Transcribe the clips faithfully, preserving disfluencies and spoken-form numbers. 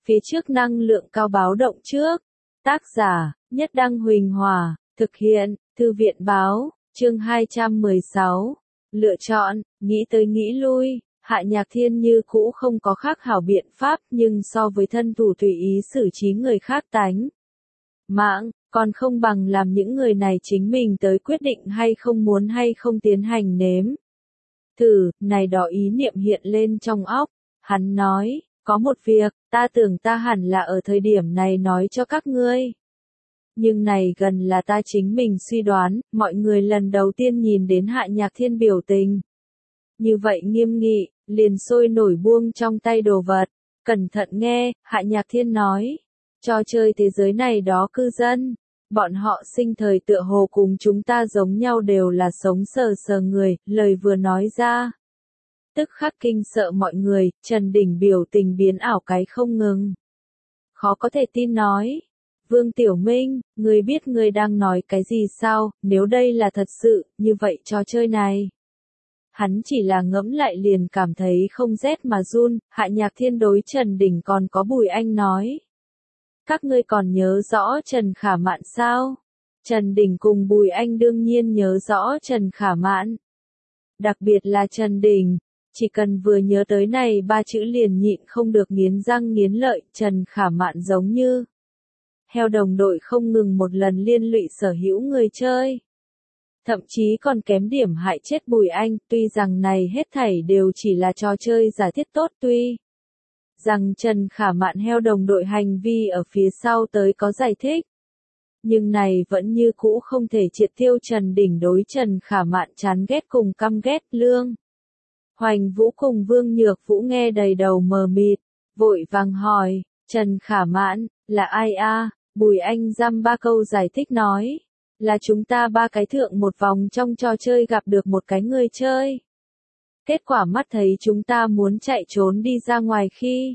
Phía trước năng lượng cao báo động trước. Tác giả, Nhất Đăng Huỳnh Hòa, thực hiện, Thư viện Báo, chương hai trăm mười sáu. Lựa chọn, nghĩ tới nghĩ lui, Hạ Nhạc Thiên như cũ không có khác hảo biện pháp nhưng so với thân thủ tùy ý xử trí người khác tánh mạng, còn không bằng làm những người này chính mình tới quyết định hay không muốn hay không tiến hành nếm thử, này đó ý niệm hiện lên trong óc, hắn nói, có một việc, ta tưởng ta hẳn là ở thời điểm này nói cho các ngươi. Nhưng này gần là ta chính mình suy đoán, mọi người lần đầu tiên nhìn đến Hạ Nhạc Thiên biểu tình. Như vậy nghiêm nghị, liền sôi nổi buông trong tay đồ vật. Cẩn thận nghe, Hạ Nhạc Thiên nói. Trò chơi thế giới này đó cư dân. Bọn họ sinh thời tựa hồ cùng chúng ta giống nhau đều là sống sờ sờ người, lời vừa nói ra. Tức khắc kinh sợ mọi người, Trần Đình biểu tình biến ảo cái không ngừng. Khó có thể tin nói. Vương Tiểu Minh, ngươi biết ngươi đang nói cái gì sao, nếu đây là thật sự, như vậy trò chơi này. Hắn chỉ là ngẫm lại liền cảm thấy không rét mà run, Hạ Nhạc Thiên đối Trần Đình còn có Bùi Anh nói. Các ngươi còn nhớ rõ Trần Khả Mạn sao? Trần Đình cùng Bùi Anh đương nhiên nhớ rõ Trần Khả Mạn. Đặc biệt là Trần Đình, chỉ cần vừa nhớ tới này ba chữ liền nhịn không được nghiến răng nghiến lợi, Trần Khả Mạn giống như heo đồng đội không ngừng một lần liên lụy sở hữu người chơi. Thậm chí còn kém điểm hại chết Bùi Anh, tuy rằng này hết thảy đều chỉ là trò chơi giả thiết tốt tuy rằng Trần Khả Mạn heo đồng đội hành vi ở phía sau tới có giải thích. Nhưng này vẫn như cũ không thể triệt tiêu Trần Đình đối Trần Khả Mạn chán ghét cùng căm ghét lương. Hoành Vũ cùng Vương Nhược Vũ nghe đầy đầu mờ mịt, vội vàng hỏi, Trần Khả Mạn, là ai a? Bùi Anh dăm ba câu giải thích nói, là chúng ta ba cái thượng một vòng trong trò chơi gặp được một cái người chơi. Kết quả mắt thấy chúng ta muốn chạy trốn đi ra ngoài khi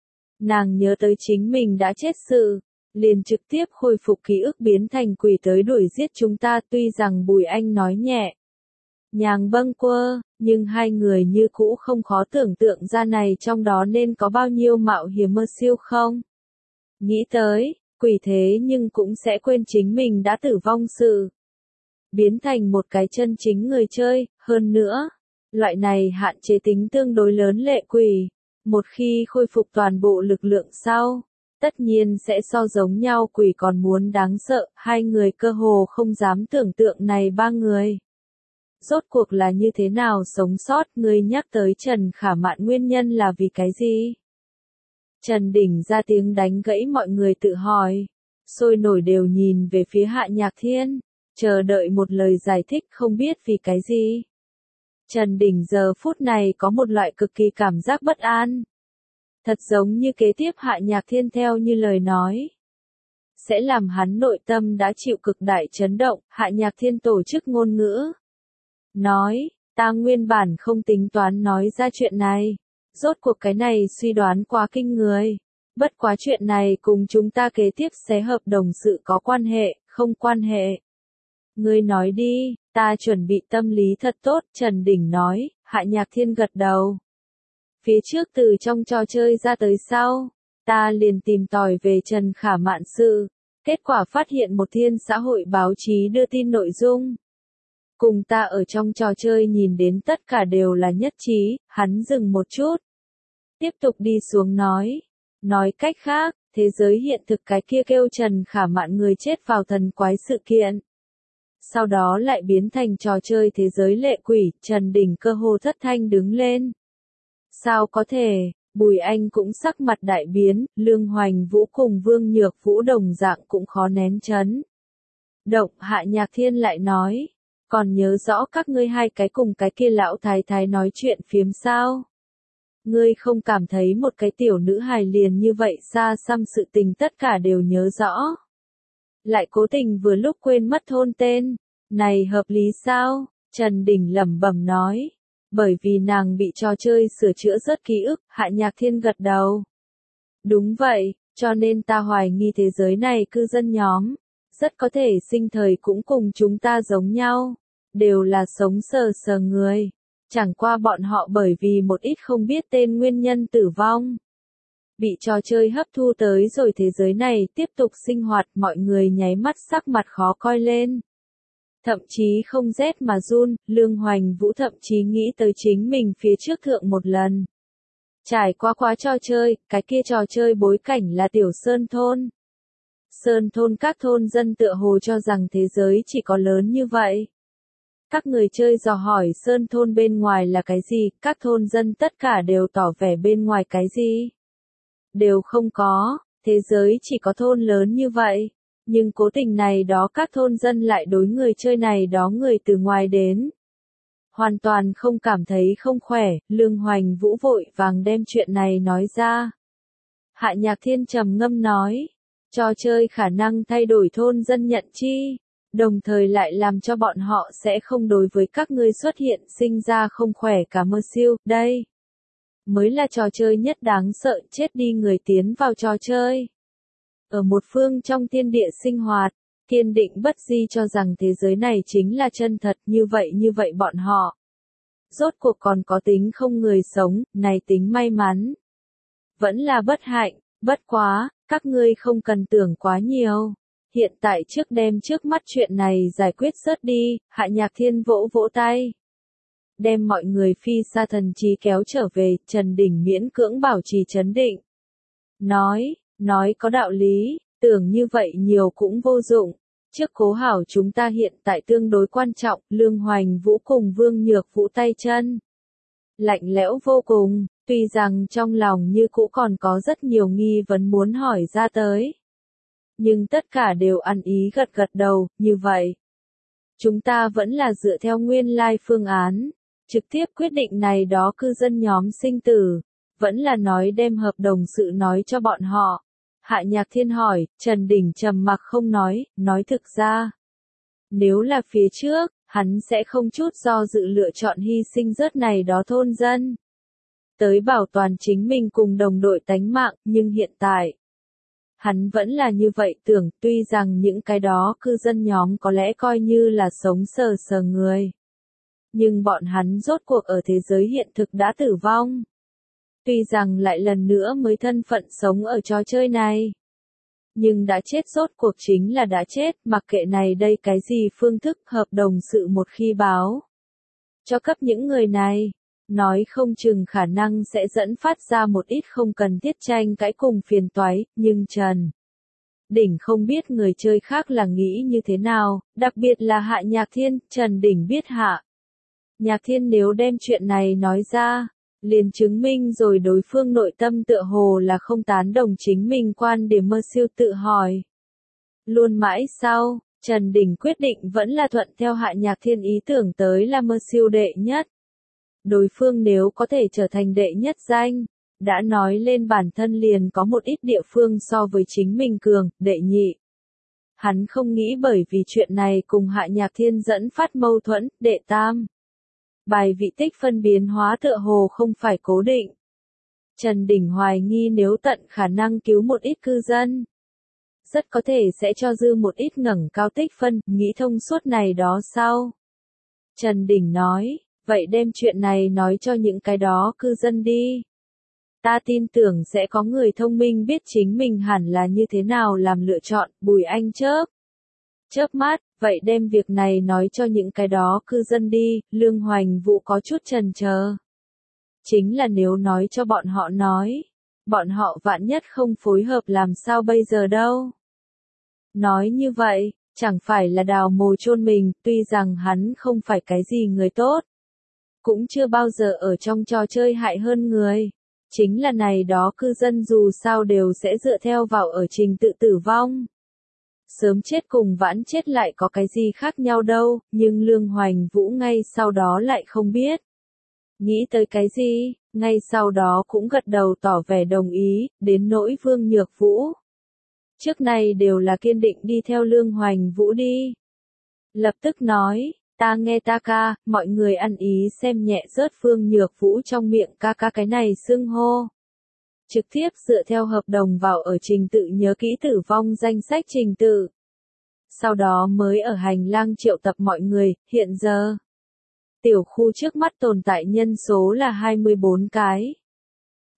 nàng nhớ tới chính mình đã chết sự, liền trực tiếp khôi phục ký ức biến thành quỷ tới đuổi giết chúng ta, tuy rằng Bùi Anh nói nhẹ nhàng bâng quơ, nhưng hai người như cũ không khó tưởng tượng ra này trong đó nên có bao nhiêu mạo hiểm mơ siêu không. Nghĩ tới, quỷ thế nhưng cũng sẽ quên chính mình đã tử vong sự. Biến thành một cái chân chính người chơi, hơn nữa, loại này hạn chế tính tương đối lớn lệ quỷ. Một khi khôi phục toàn bộ lực lượng sau, tất nhiên sẽ so giống nhau quỷ còn muốn đáng sợ, hai người cơ hồ không dám tưởng tượng này ba người. Rốt cuộc là như thế nào sống sót, ngươi nhắc tới Trần Khả Mạn nguyên nhân là vì cái gì? Trần Đình ra tiếng đánh gãy mọi người tự hỏi, sôi nổi đều nhìn về phía Hạ Nhạc Thiên, chờ đợi một lời giải thích không biết vì cái gì. Trần Đình giờ phút này có một loại cực kỳ cảm giác bất an. Thật giống như kế tiếp Hạ Nhạc Thiên theo như lời nói. Sẽ làm hắn nội tâm đã chịu cực đại chấn động, Hạ Nhạc Thiên tổ chức ngôn ngữ. Nói, ta nguyên bản không tính toán nói ra chuyện này. Rốt cuộc cái này suy đoán quá kinh người. Bất quá chuyện này cùng chúng ta kế tiếp xé hợp đồng sự có quan hệ, không quan hệ. Ngươi nói đi, ta chuẩn bị tâm lý thật tốt, Trần Đình nói, Hạ Nhạc Thiên gật đầu. Phía trước từ trong trò chơi ra tới sau, ta liền tìm tòi về Trần Khả Mạn sự, kết quả phát hiện một thiên xã hội báo chí đưa tin nội dung. Cùng ta ở trong trò chơi nhìn đến tất cả đều là nhất trí, hắn dừng một chút. Tiếp tục đi xuống nói, nói cách khác, thế giới hiện thực cái kia kêu Trần Khả Mạn người chết vào thần quái sự kiện. Sau đó lại biến thành trò chơi thế giới lệ quỷ, Trần Đình cơ hồ thất thanh đứng lên. Sao có thể, Bùi Anh cũng sắc mặt đại biến, Lương Hoành Vũ cùng Vương Nhược Vũ đồng dạng cũng khó nén chấn. Động, Hạ Nhạc Thiên lại nói, còn nhớ rõ các ngươi hai cái cùng cái kia lão thái thái nói chuyện phiếm sao? Ngươi không cảm thấy một cái tiểu nữ hài liền như vậy xa xăm sự tình tất cả đều nhớ rõ. Lại cố tình vừa lúc quên mất thôn tên, này hợp lý sao? Trần Đình lẩm bẩm nói, bởi vì nàng bị trò chơi sửa chữa rất ký ức, Hạ Nhạc Thiên gật đầu. Đúng vậy, cho nên ta hoài nghi thế giới này cư dân nhóm, rất có thể sinh thời cũng cùng chúng ta giống nhau, đều là sống sờ sờ người. Chẳng qua bọn họ bởi vì một ít không biết tên nguyên nhân tử vong. bị trò chơi hấp thu tới rồi thế giới này tiếp tục sinh hoạt, mọi người nháy mắt sắc mặt khó coi lên. Thậm chí không rét mà run, Lương Hoành Vũ thậm chí nghĩ tới chính mình phía trước thượng một lần. Trải qua quá trò chơi, cái kia trò chơi bối cảnh là Tiểu Sơn Thôn. Sơn Thôn các thôn dân tựa hồ cho rằng thế giới chỉ có lớn như vậy. Các người chơi dò hỏi Sơn Thôn bên ngoài là cái gì, các thôn dân tất cả đều tỏ vẻ bên ngoài cái gì. Đều không có, thế giới chỉ có thôn lớn như vậy. Nhưng cố tình này đó các thôn dân lại đối người chơi này đó người từ ngoài đến. Hoàn toàn không cảm thấy không khỏe, Lương Hoành Vũ vội vàng đem chuyện này nói ra. Hạ Nhạc Thiên trầm ngâm nói, trò chơi khả năng thay đổi thôn dân nhận chi, đồng thời lại làm cho bọn họ sẽ không đối với các ngươi xuất hiện sinh ra không khỏe cả mơ siêu, đây. Mới là trò chơi nhất đáng sợ chết đi người tiến vào trò chơi. Ở một phương trong thiên địa sinh hoạt, kiên định bất di cho rằng thế giới này chính là chân thật như vậy như vậy bọn họ. Rốt cuộc còn có tính không người sống, này tính may mắn. Vẫn là bất hạnh, bất quá, các ngươi không cần tưởng quá nhiều. Hiện tại trước đem trước mắt chuyện này giải quyết sớt đi, Hạ Nhạc Thiên vỗ vỗ tay. Đem mọi người phi xa thần trí kéo trở về, Trần Đình miễn cưỡng bảo trì trấn định. Nói, nói có đạo lý, tưởng như vậy nhiều cũng vô dụng. Trước cố hảo chúng ta hiện tại tương đối quan trọng, Lương Hoành Vũ cùng Vương Nhược Vũ tay chân. Lạnh lẽo vô cùng, tuy rằng trong lòng như cũ còn có rất nhiều nghi vấn muốn hỏi ra tới. Nhưng tất cả đều ăn ý gật gật đầu, như vậy. Chúng ta vẫn là dựa theo nguyên lai phương án, trực tiếp quyết định này đó cư dân nhóm sinh tử, vẫn là nói đem hợp đồng sự nói cho bọn họ. Hạ Nhạc Thiên hỏi, Trần Đình trầm mặc không nói, nói thực ra. Nếu là phía trước, hắn sẽ không chút do dự lựa chọn hy sinh rớt này đó thôn dân. Tới bảo toàn chính mình cùng đồng đội tánh mạng, nhưng hiện tại. Hắn vẫn là như vậy tưởng, tuy rằng những cái đó cư dân nhóm có lẽ coi như là sống sờ sờ người. Nhưng bọn hắn rốt cuộc ở thế giới hiện thực đã tử vong. Tuy rằng lại lần nữa mới thân phận sống ở trò chơi này. Nhưng đã chết rốt cuộc chính là đã chết, mặc kệ này đây cái gì phương thức hợp đồng sự một khi báo. Cho cấp những người này, nói không chừng khả năng sẽ dẫn phát ra một ít không cần thiết tranh cãi cùng phiền toái, nhưng Trần Đỉnh không biết người chơi khác là nghĩ như thế nào, đặc biệt là Hạ Nhạc Thiên, Trần Đỉnh biết Hạ Nhạc Thiên nếu đem chuyện này nói ra, liền chứng minh rồi đối phương nội tâm tựa hồ là không tán đồng chính mình quan điểm mơ siêu tự hỏi. Luôn mãi sau, Trần Đình quyết định vẫn là thuận theo Hạ Nhạc Thiên ý tưởng tới là mơ siêu đệ nhất. Đối phương nếu có thể trở thành đệ nhất danh, đã nói lên bản thân liền có một ít địa phương so với chính mình cường, đệ nhị. Hắn không nghĩ bởi vì chuyện này cùng Hạ Nhạc Thiên dẫn phát mâu thuẫn, đệ tam. Bài vị tích phân biến hóa tựa hồ không phải cố định. Trần Đình hoài nghi nếu tận khả năng cứu một ít cư dân. Rất có thể sẽ cho dư một ít ngẩng cao tích phân, nghĩ thông suốt này đó sau. Trần Đình nói, vậy đem chuyện này nói cho những cái đó cư dân đi. Ta tin tưởng sẽ có người thông minh biết chính mình hẳn là như thế nào làm lựa chọn, Bùi Anh chớp. Chớp mắt, vậy đem việc này nói cho những cái đó cư dân đi, Lương Hoành Vũ có chút chần chờ. Chính là nếu nói cho bọn họ nói, bọn họ vạn nhất không phối hợp làm sao bây giờ đâu. Nói như vậy, chẳng phải là đào mồ chôn mình, tuy rằng hắn không phải cái gì người tốt. Cũng chưa bao giờ ở trong trò chơi hại hơn người. Chính là này đó cư dân dù sao đều sẽ dựa theo vào ở trình tự tử vong. Sớm chết cùng vãn chết lại có cái gì khác nhau đâu, nhưng Lương Hoành Vũ ngay sau đó lại không biết. Nghĩ tới cái gì, ngay sau đó cũng gật đầu tỏ vẻ đồng ý, đến nỗi Vương Nhược Vũ. Trước này đều là kiên định đi theo Lương Hoành Vũ đi. Lập tức nói, ta nghe ta ca, mọi người ăn ý xem nhẹ rớt Vương Nhược Vũ trong miệng ca ca cái này xưng hô. Trực tiếp dựa theo hợp đồng vào ở trình tự nhớ kỹ tử vong danh sách trình tự. Sau đó mới ở hành lang triệu tập mọi người, hiện giờ. Tiểu khu trước mắt tồn tại nhân số là hai mươi bốn cái.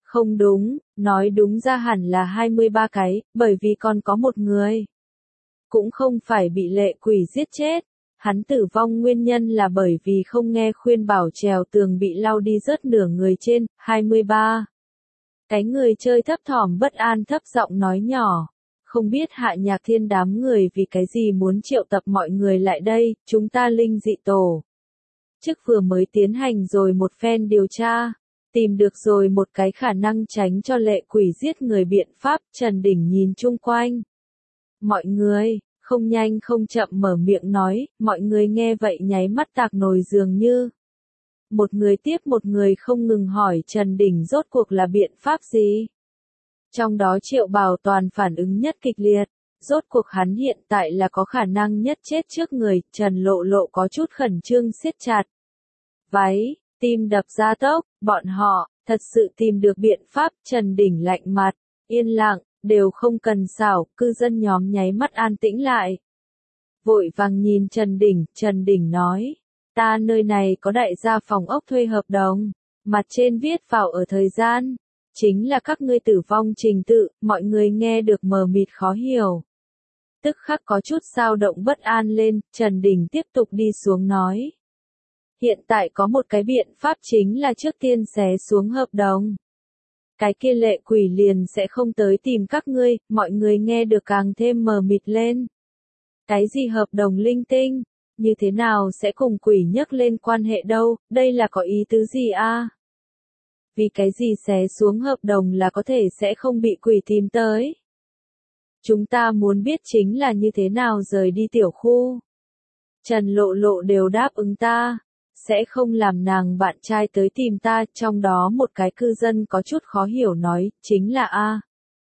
Không đúng, nói đúng ra hẳn là hai mươi ba cái, bởi vì còn có một người. Cũng không phải bị lệ quỷ giết chết. Hắn tử vong nguyên nhân là bởi vì không nghe khuyên bảo trèo tường bị lau đi rớt nửa người trên, hai mươi ba. Cái người chơi thấp thỏm bất an thấp giọng nói nhỏ. Không biết Hạ Nhạc Thiên đám người vì cái gì muốn triệu tập mọi người lại đây, chúng ta linh dị tổ. Trước vừa mới tiến hành rồi một phen điều tra, tìm được rồi một cái khả năng tránh cho lệ quỷ giết người biện pháp, Trần Đình nhìn chung quanh. Mọi người, không nhanh không chậm mở miệng nói, mọi người nghe vậy nháy mắt tạc nồi dường như. Một người tiếp một người không ngừng hỏi Trần Đình rốt cuộc là biện pháp gì? Trong đó Triệu Bảo Toàn phản ứng nhất kịch liệt, rốt cuộc hắn hiện tại là có khả năng nhất chết trước người, Trần Lộ Lộ có chút khẩn trương siết chặt váy, tim đập ra tốc, bọn họ, thật sự tìm được biện pháp, Trần Đình lạnh mặt, yên lặng, đều không cần xảo, cư dân nhóm nháy mắt an tĩnh lại. Vội vàng nhìn Trần Đình, Trần Đình nói, ta nơi này có đại gia phòng ốc thuê hợp đồng, mặt trên viết vào ở thời gian, chính là các ngươi tử vong trình tự, mọi người nghe được mờ mịt khó hiểu. Tức khắc có chút dao động bất an lên, Trần Đình tiếp tục đi xuống nói. Hiện tại có một cái biện pháp chính là trước tiên xé xuống hợp đồng. Cái kia lệ quỷ liền sẽ không tới tìm các ngươi, mọi người nghe được càng thêm mờ mịt lên. Cái gì hợp đồng linh tinh, như thế nào sẽ cùng quỷ nhắc lên quan hệ đâu, đây là có ý tứ gì a? Vì cái gì xé xuống hợp đồng là có thể sẽ không bị quỷ tìm tới. Chúng ta muốn biết chính là như thế nào rời đi tiểu khu. Trần Lộ Lộ đều đáp ứng ta, sẽ không làm nàng bạn trai tới tìm ta, trong đó một cái cư dân có chút khó hiểu nói, chính là a.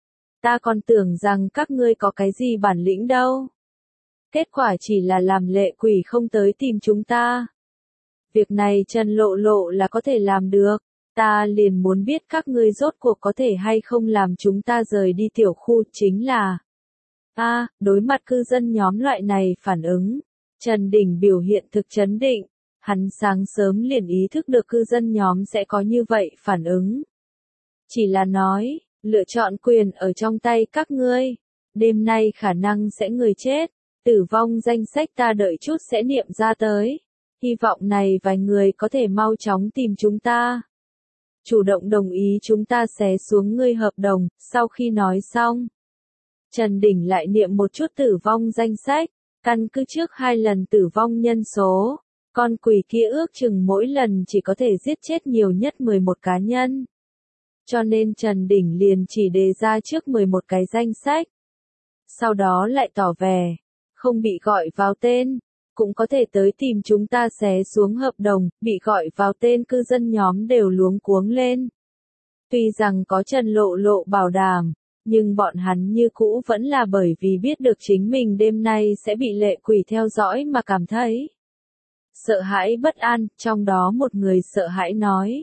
Ta còn tưởng rằng các ngươi có cái gì bản lĩnh đâu. Kết quả chỉ là làm lệ quỷ không tới tìm chúng ta. Việc này Trần Lộ Lộ là có thể làm được, ta liền muốn biết các ngươi rốt cuộc có thể hay không làm chúng ta rời đi tiểu khu, chính là a. Đối mặt cư dân nhóm loại này phản ứng, Trần Đình biểu hiện thực chấn định. Hắn sáng sớm liền ý thức được cư dân nhóm sẽ có như vậy phản ứng. Chỉ là nói, lựa chọn quyền ở trong tay các ngươi. Đêm nay khả năng sẽ người chết, tử vong danh sách ta đợi chút sẽ niệm ra tới. Hy vọng này vài người có thể mau chóng tìm chúng ta. Chủ động đồng ý chúng ta xé xuống ngươi hợp đồng, sau khi nói xong. Trần Đình lại niệm một chút tử vong danh sách, căn cứ trước hai lần tử vong nhân số. Con quỷ kia ước chừng mỗi lần chỉ có thể giết chết nhiều nhất mười một cá nhân. Cho nên Trần Đình liền chỉ đề ra trước mười một cái danh sách. Sau đó lại tỏ vẻ, không bị gọi vào tên, cũng có thể tới tìm chúng ta xé xuống hợp đồng, bị gọi vào tên cư dân nhóm đều luống cuống lên. Tuy rằng có Trần Lộ Lộ bảo đảm, nhưng bọn hắn như cũ vẫn là bởi vì biết được chính mình đêm nay sẽ bị lệ quỷ theo dõi mà cảm thấy sợ hãi bất an, trong đó một người sợ hãi nói.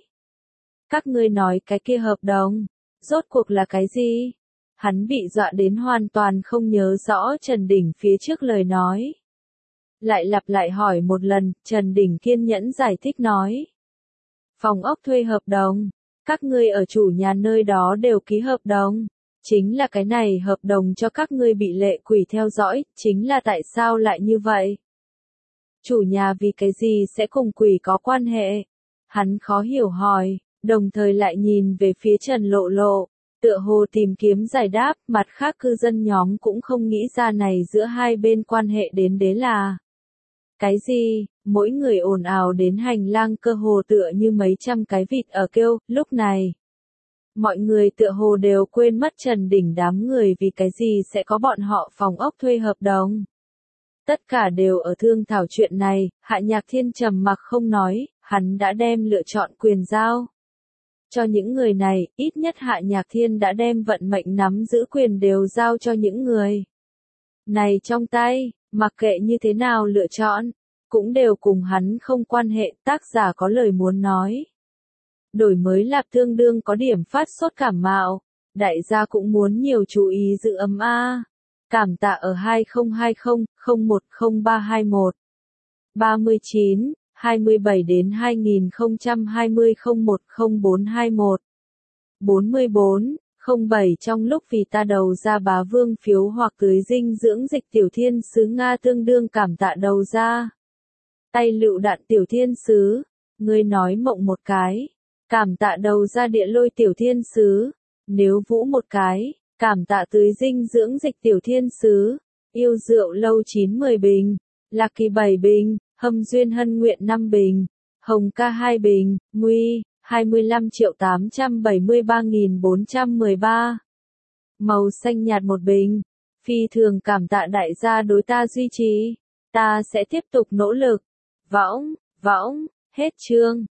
Các ngươi nói cái kia hợp đồng, rốt cuộc là cái gì? Hắn bị dọa đến hoàn toàn không nhớ rõ Trần Đình phía trước lời nói. Lại lặp lại hỏi một lần, Trần Đình kiên nhẫn giải thích nói. Phòng ốc thuê hợp đồng, các ngươi ở chủ nhà nơi đó đều ký hợp đồng. Chính là cái này hợp đồng cho các ngươi bị lệ quỷ theo dõi, chính là tại sao lại như vậy? Chủ nhà vì cái gì sẽ cùng quỷ có quan hệ? Hắn khó hiểu hỏi, đồng thời lại nhìn về phía Trần Lộ Lộ, tựa hồ tìm kiếm giải đáp, mặt khác cư dân nhóm cũng không nghĩ ra này giữa hai bên quan hệ đến đế là. Cái gì? Mỗi người ồn ào đến hành lang cơ hồ tựa như mấy trăm cái vịt ở kêu, lúc này. Mọi người tựa hồ đều quên mất Trần Đình đám người vì cái gì sẽ có bọn họ phòng ốc thuê hợp đồng. Tất cả đều ở thương thảo chuyện này, Hạ Nhạc Thiên trầm mặc không nói, hắn đã đem lựa chọn quyền giao. Cho những người này, ít nhất Hạ Nhạc Thiên đã đem vận mệnh nắm giữ quyền đều giao cho những người này trong tay, mặc kệ như thế nào lựa chọn, cũng đều cùng hắn không quan hệ, tác giả có lời muốn nói. Đổi mới lạp tương đương có điểm phát sốt cảm mạo, đại gia cũng muốn nhiều chú ý giữ ấm a. Cảm tạ ở hai không hai không, không một không ba hai mốt. ba mươi chín, hai mươi bảy đến hai nghìn không trăm hai mươi không một không bốn hai mốt. bốn mươi bốn, không bảy trong lúc vì ta đầu ra bá vương phiếu hoặc tưới dinh dưỡng dịch tiểu thiên sứ Nga tương đương cảm tạ đầu ra. Tay lựu đạn tiểu thiên sứ, ngươi nói mộng một cái, cảm tạ đầu ra địa lôi tiểu thiên sứ, nếu vũ một cái, cảm tạ tưới dinh dưỡng dịch tiểu thiên sứ, yêu rượu lâu chín mười bình, lạc kỳ bảy bình, hâm duyên hân nguyện năm bình, hồng ca hai bình, nguy, hai mươi lăm triệu tám trăm bảy mươi ba nghìn bốn trăm mười ba. Màu xanh nhạt một bình, phi thường cảm tạ đại gia đối ta duy trì, ta sẽ tiếp tục nỗ lực. Võng, võng, hết chương.